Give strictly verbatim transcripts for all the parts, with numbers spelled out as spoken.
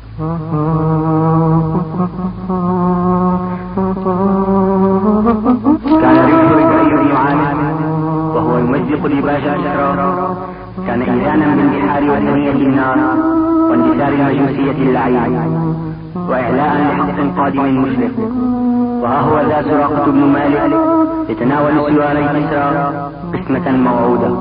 كان ريح رجعي يعاني وهو يمزق لباس الأسرار، كان إنسانا بالبحار وثنية النار واندثار المجوسية اللعين وإعلاء لحق قادم مشرق. وها هو ذا سراقة بن مالك يتناول سواري كسرى قسمة موعودة.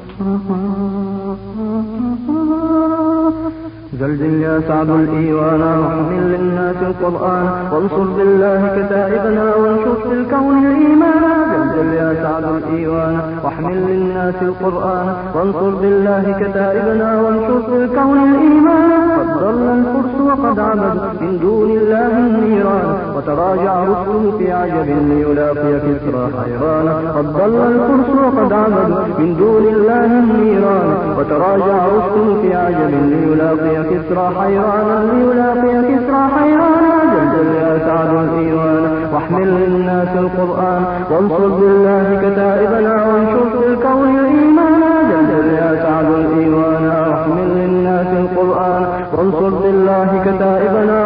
زلزل يا سعد الإيوان واحمل للناس القرآن وانصر بالله كتائبنا وانشر في الكون الإيمان. زلزل يا سعد الإيوان واحمل للناس القرآن وانصر بالله كتائبنا وانشر في الكون الإيمان. قد ضل الفرس وقد عبدوا من دون الله النيران وتراجع رسله في عجب ليلاقي كسرى حيرانا. قد ضل الفرس وقد عبدوا من دون الله النيران وتراجع رسله في عجب ليلاقي كسرى حيرانا ليلاقي كسرى حيرانا. زلزل يا سعد الإيوان واحمل للناس القرآن وانصر بالله كتائبنا وانشر في الكون الإيمان. زلزل يا سعد الإيوان واحمل للناس القرآن وانصر بالله كتائبنا